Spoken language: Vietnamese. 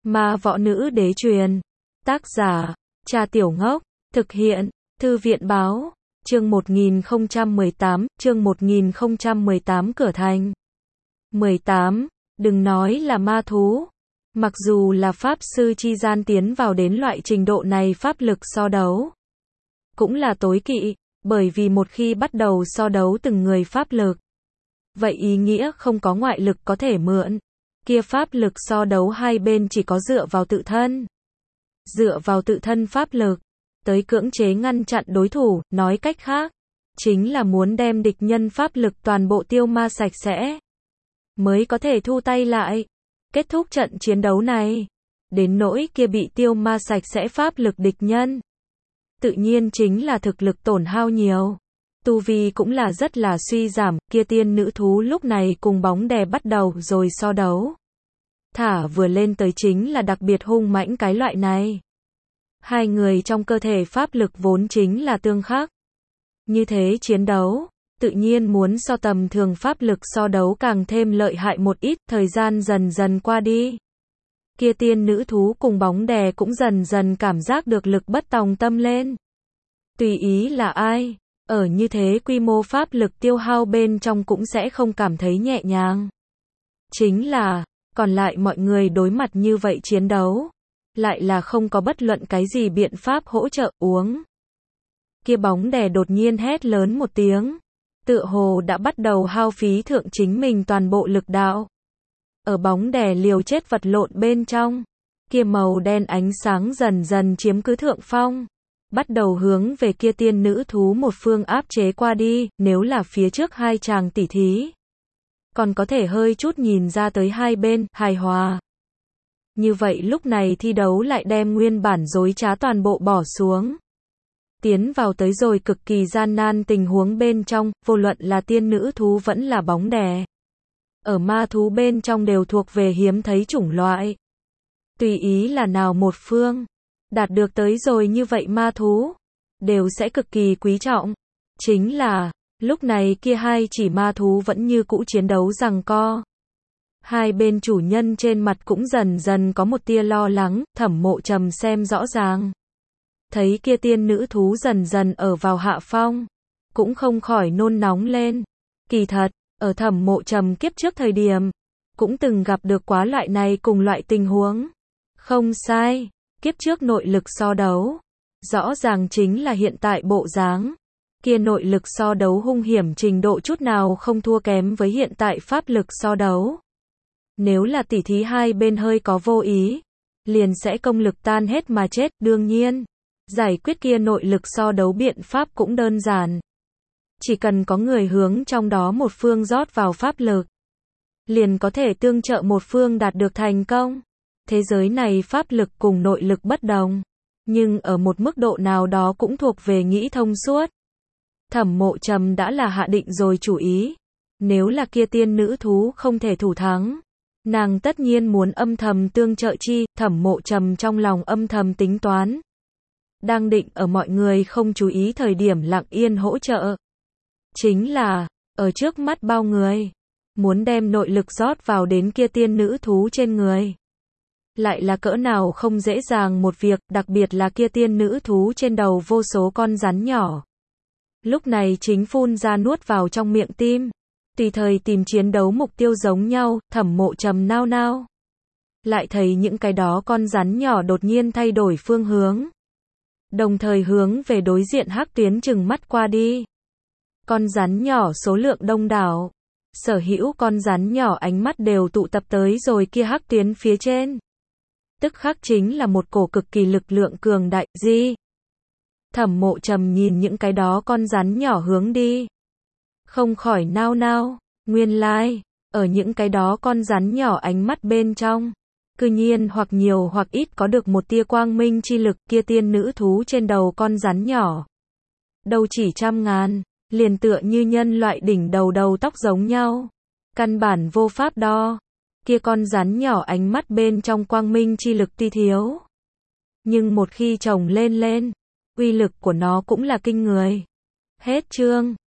Ma võ nữ đế truyền. Tác giả, Cha Tiểu Ngốc. Thực hiện, Thư viện báo. Chương 1018, Cửa Thành. 18. Đừng nói là ma thú. Mặc dù là pháp sư chi gian tiến vào đến loại trình độ này, pháp lực so đấu cũng là tối kỵ, bởi vì một khi bắt đầu so đấu từng người pháp lực, vậy ý nghĩa không có ngoại lực có thể mượn. Kia pháp lực so đấu hai bên chỉ có dựa vào tự thân pháp lực, tới cưỡng chế ngăn chặn đối thủ, nói cách khác, chính là muốn đem địch nhân pháp lực toàn bộ tiêu ma sạch sẽ, mới có thể thu tay lại, kết thúc trận chiến đấu này. Đến nỗi kia bị tiêu ma sạch sẽ pháp lực địch nhân, tự nhiên chính là thực lực tổn hao nhiều, tu vi cũng là rất là suy giảm. Kia tiên nữ thú lúc này cùng bóng đè bắt đầu rồi so đấu. Thả vừa lên tới chính là đặc biệt hung mãnh cái loại này. Hai người trong cơ thể pháp lực vốn chính là tương khắc. Như thế chiến đấu, tự nhiên muốn so tầm thường pháp lực so đấu càng thêm lợi hại một ít. Thời gian dần dần qua đi, kia tiên nữ thú cùng bóng đè cũng dần dần cảm giác được lực bất tòng tâm lên. Tùy ý là ai, ở như thế quy mô pháp lực tiêu hao bên trong cũng sẽ không cảm thấy nhẹ nhàng. Chính là, còn lại mọi người đối mặt như vậy chiến đấu, lại là không có bất luận cái gì biện pháp hỗ trợ. Uống. Kia bóng đè đột nhiên hét lớn một tiếng, tựa hồ đã bắt đầu hao phí thượng chính mình toàn bộ lực đạo. Ở bóng đè liều chết vật lộn bên trong, kia màu đen ánh sáng dần dần chiếm cứ thượng phong, bắt đầu hướng về kia tiên nữ thú một phương áp chế qua đi. Nếu là phía trước hai chàng tỉ thí, còn có thể hơi chút nhìn ra tới hai bên hài hòa. Như vậy lúc này thi đấu lại đem nguyên bản dối trá toàn bộ bỏ xuống. Tiến vào tới rồi cực kỳ gian nan tình huống bên trong, vô luận là tiên nữ thú vẫn là bóng đè, ở ma thú bên trong đều thuộc về hiếm thấy chủng loại. Tùy ý là nào một phương đạt được tới rồi như vậy ma thú, đều sẽ cực kỳ quý trọng. Chính là, lúc này kia hai chỉ ma thú vẫn như cũ chiến đấu giằng co. Hai bên chủ nhân trên mặt cũng dần dần có một tia lo lắng. Thẩm Mộ Trầm xem rõ ràng, thấy kia tiên nữ thú dần dần ở vào hạ phong, cũng không khỏi nôn nóng lên. Kỳ thật, ở Thẩm Mộ Trầm kiếp trước thời điểm, cũng từng gặp được quá loại này cùng loại tình huống. Không sai, kiếp trước nội lực so đấu, rõ ràng chính là hiện tại bộ dáng. Kia nội lực so đấu hung hiểm trình độ chút nào không thua kém với hiện tại pháp lực so đấu. Nếu là tỉ thí hai bên hơi có vô ý, liền sẽ công lực tan hết mà chết. Đương nhiên, giải quyết kia nội lực so đấu biện pháp cũng đơn giản. Chỉ cần có người hướng trong đó một phương rót vào pháp lực, liền có thể tương trợ một phương đạt được thành công. Thế giới này pháp lực cùng nội lực bất đồng, nhưng ở một mức độ nào đó cũng thuộc về nghĩ thông suốt. Thẩm Mộ Trầm đã là hạ định rồi chủ ý. Nếu là kia tiên nữ thú không thể thủ thắng, nàng tất nhiên muốn âm thầm tương trợ chi. Thẩm Mộ Trầm trong lòng âm thầm tính toán, đang định ở mọi người không chú ý thời điểm lặng yên hỗ trợ. Chính là, ở trước mắt bao người, muốn đem nội lực rót vào đến kia tiên nữ thú trên người, lại là cỡ nào không dễ dàng một việc. Đặc biệt là kia tiên nữ thú trên đầu vô số con rắn nhỏ, lúc này chính phun ra nuốt vào trong miệng tim, tùy thời tìm chiến đấu mục tiêu giống nhau. Thẩm Mộ Trầm nao nao, lại thấy những cái đó con rắn nhỏ đột nhiên thay đổi phương hướng, đồng thời hướng về đối diện hắc tuyến chừng mắt qua đi. Con rắn nhỏ số lượng đông đảo, sở hữu con rắn nhỏ ánh mắt đều tụ tập tới rồi kia hắc tuyến phía trên. Tức khắc chính là một cổ cực kỳ lực lượng cường đại. Gì? Thẩm Mộ Trầm nhìn những cái đó con rắn nhỏ hướng đi, không khỏi nao nao. Nguyên lai, ở những cái đó con rắn nhỏ ánh mắt bên trong, cư nhiên hoặc nhiều hoặc ít có được một tia quang minh chi lực. Kia tiên nữ thú trên đầu con rắn nhỏ, đâu chỉ trăm ngàn, liền tựa như nhân loại đỉnh đầu tóc giống nhau, căn bản vô pháp đo. Kia con rắn nhỏ ánh mắt bên trong quang minh chi lực tuy thiếu, nhưng một khi chồng lên, uy lực của nó cũng là kinh người. Hết chương.